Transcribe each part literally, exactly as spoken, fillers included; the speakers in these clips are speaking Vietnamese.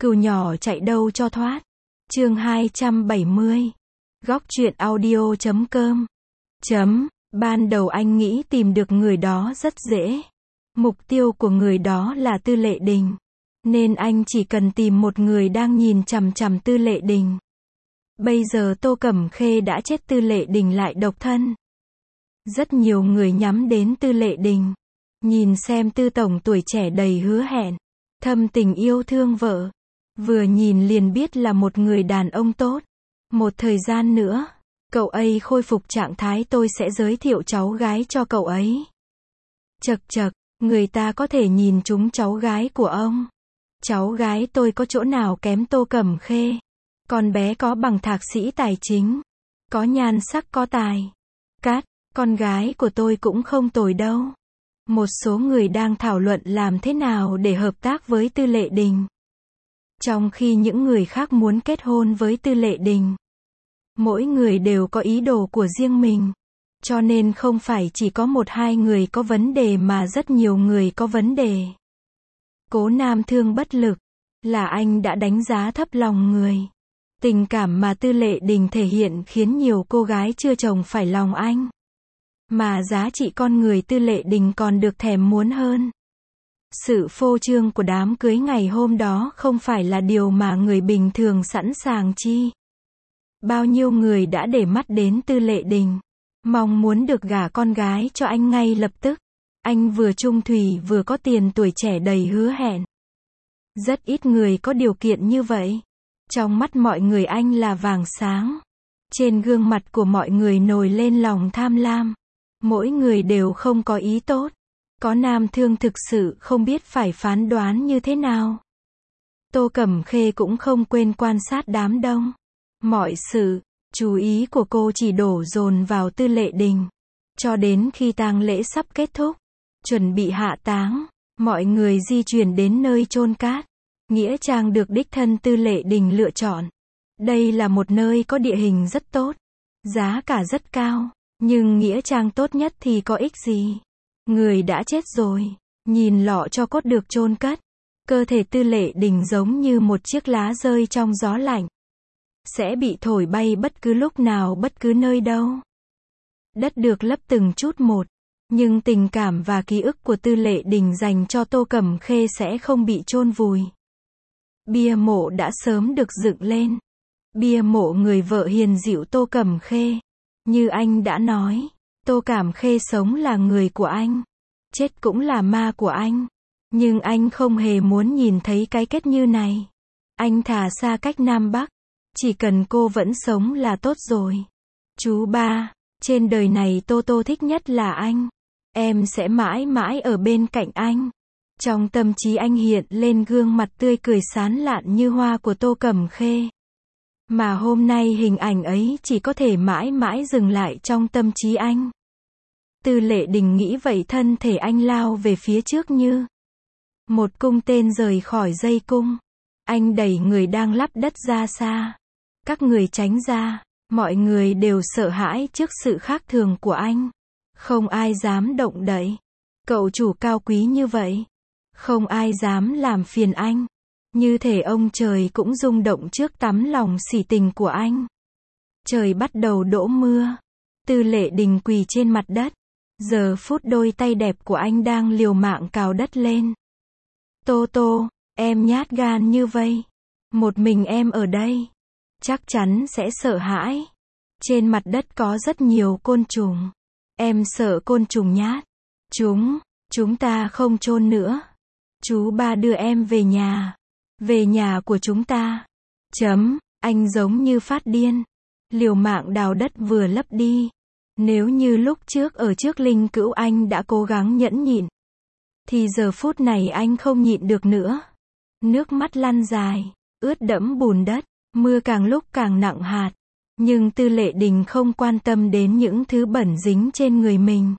Cừu nhỏ chạy đâu cho thoát. Chương hai trăm bảy mươi. Góc truyện audio chấm com. Chấm, ban đầu anh nghĩ tìm được người đó rất dễ. Mục tiêu của người đó là Tư Lệ Đình. Nên anh chỉ cần tìm một người đang nhìn chằm chằm Tư Lệ Đình. Bây giờ Tô Cẩm Khê đã chết, Tư Lệ Đình lại độc thân. Rất nhiều người nhắm đến Tư Lệ Đình. Nhìn xem Tư tổng tuổi trẻ đầy hứa hẹn, thâm tình yêu thương vợ. Vừa nhìn liền biết là một người đàn ông tốt. Một thời gian nữa, cậu ấy khôi phục trạng thái, tôi sẽ giới thiệu cháu gái cho cậu ấy. Chật chật, người ta có thể nhìn trúng cháu gái của ông. Cháu gái tôi có chỗ nào kém Tô Cẩm Khê. Con bé có bằng thạc sĩ tài chính. Có nhan sắc, có tài. Cát, con gái của tôi cũng không tồi đâu. Một số người đang thảo luận làm thế nào để hợp tác với Tư Lệ Đình. Trong khi những người khác muốn kết hôn với Tư Lệ Đình. Mỗi người đều có ý đồ của riêng mình. Cho nên không phải chỉ có một hai người có vấn đề mà rất nhiều người có vấn đề. Cố Nam Thương bất lực. Là anh đã đánh giá thấp lòng người. Tình cảm mà Tư Lệ Đình thể hiện khiến nhiều cô gái chưa chồng phải lòng anh. Mà giá trị con người Tư Lệ Đình còn được thèm muốn hơn. Sự phô trương của đám cưới ngày hôm đó không phải là điều mà người bình thường sẵn sàng chi. Bao nhiêu người đã để mắt đến Tư Lệ Đình, mong muốn được gả con gái cho anh ngay lập tức. Anh vừa trung thủy vừa có tiền, tuổi trẻ đầy hứa hẹn. Rất ít người có điều kiện như vậy. Trong mắt mọi người anh là vàng sáng. Trên gương mặt của mọi người nổi lên lòng tham lam. Mỗi người đều không có ý tốt. Có Nam Thương thực sự không biết phải phán đoán như thế nào. Tô Cẩm Khê cũng không quên quan sát đám đông. Mọi sự, chú ý của cô chỉ đổ dồn vào Tư Lệ Đình. Cho đến khi tang lễ sắp kết thúc, chuẩn bị hạ táng, mọi người di chuyển đến nơi chôn cát. Nghĩa trang được đích thân Tư Lệ Đình lựa chọn. Đây là một nơi có địa hình rất tốt, giá cả rất cao, nhưng nghĩa trang tốt nhất thì có ích gì? Người đã chết rồi, nhìn lọ tro cốt được chôn cất, cơ thể Tư Lệ Đình giống như một chiếc lá rơi trong gió lạnh, sẽ bị thổi bay bất cứ lúc nào, bất cứ nơi đâu. Đất được lấp từng chút một, nhưng tình cảm và ký ức của Tư Lệ Đình dành cho Tô Cẩm Khê sẽ không bị chôn vùi. Bia mộ đã sớm được dựng lên. Bia mộ người vợ hiền dịu Tô Cẩm Khê. Như anh đã nói, Tô Cẩm Khê sống là người của anh, chết cũng là ma của anh. Nhưng anh không hề muốn nhìn thấy cái kết như này. Anh thà xa cách Nam Bắc, chỉ cần cô vẫn sống là tốt rồi. Chú ba, trên đời này Tô Tô thích nhất là anh. Em sẽ mãi mãi ở bên cạnh anh. Trong tâm trí anh hiện lên gương mặt tươi cười sán lạn như hoa của Tô Cẩm Khê. Mà hôm nay hình ảnh ấy chỉ có thể mãi mãi dừng lại trong tâm trí anh. Tư Lệ Đình nghĩ vậy, thân thể anh lao về phía trước như một cung tên rời khỏi dây cung. Anh đẩy người đang lắp đất ra xa. Các người tránh ra. Mọi người đều sợ hãi trước sự khác thường của anh. Không ai dám động đậy. Cậu chủ cao quý như vậy. Không ai dám làm phiền anh. Như thể ông trời cũng rung động trước tấm lòng sỉ tình của anh. Trời bắt đầu đổ mưa. Tư Lệ Đình quỳ trên mặt đất. Giờ phút đôi tay đẹp của anh đang liều mạng cào đất lên. Tô Tô, em nhát gan như vây. Một mình em ở đây, chắc chắn sẽ sợ hãi. Trên mặt đất có rất nhiều côn trùng. Em sợ côn trùng nhát. Chúng, chúng ta không chôn nữa. Chú ba đưa em về nhà. Về nhà của chúng ta. Chấm, anh giống như phát điên. Liều mạng đào đất vừa lấp đi. Nếu như lúc trước ở trước Linh Cữu anh đã cố gắng nhẫn nhịn, thì giờ phút này anh không nhịn được nữa. Nước mắt lăn dài, ướt đẫm bùn đất, mưa càng lúc càng nặng hạt. Nhưng Tư Lệ Đình không quan tâm đến những thứ bẩn dính trên người mình.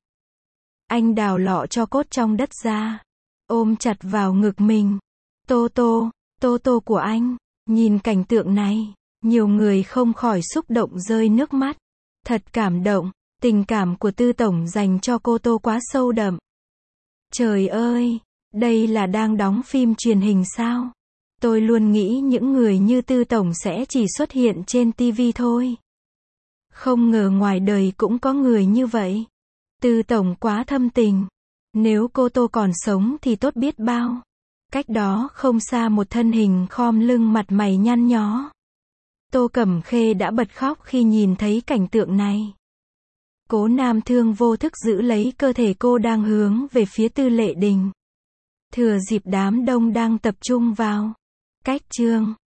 Anh đào lọ tro cốt trong đất ra, ôm chặt vào ngực mình. Tô Tô, Tô Tô của anh. Nhìn cảnh tượng này, nhiều người không khỏi xúc động rơi nước mắt. Thật cảm động, tình cảm của Tư tổng dành cho cô Tô quá sâu đậm. Trời ơi, đây là đang đóng phim truyền hình sao? Tôi luôn nghĩ những người như Tư Tổng sẽ chỉ xuất hiện trên ti vi thôi. Không ngờ ngoài đời cũng có người như vậy. Tư Tổng quá thâm tình. Nếu cô Tô còn sống thì tốt biết bao. Cách đó không xa một thân hình khom lưng mặt mày nhăn nhó. Tô Cẩm Khê đã bật khóc khi nhìn thấy cảnh tượng này. Cố Nam Thương vô thức giữ lấy cơ thể cô đang hướng về phía Tư Lệ Đình. Thừa dịp đám đông đang tập trung vào cách chương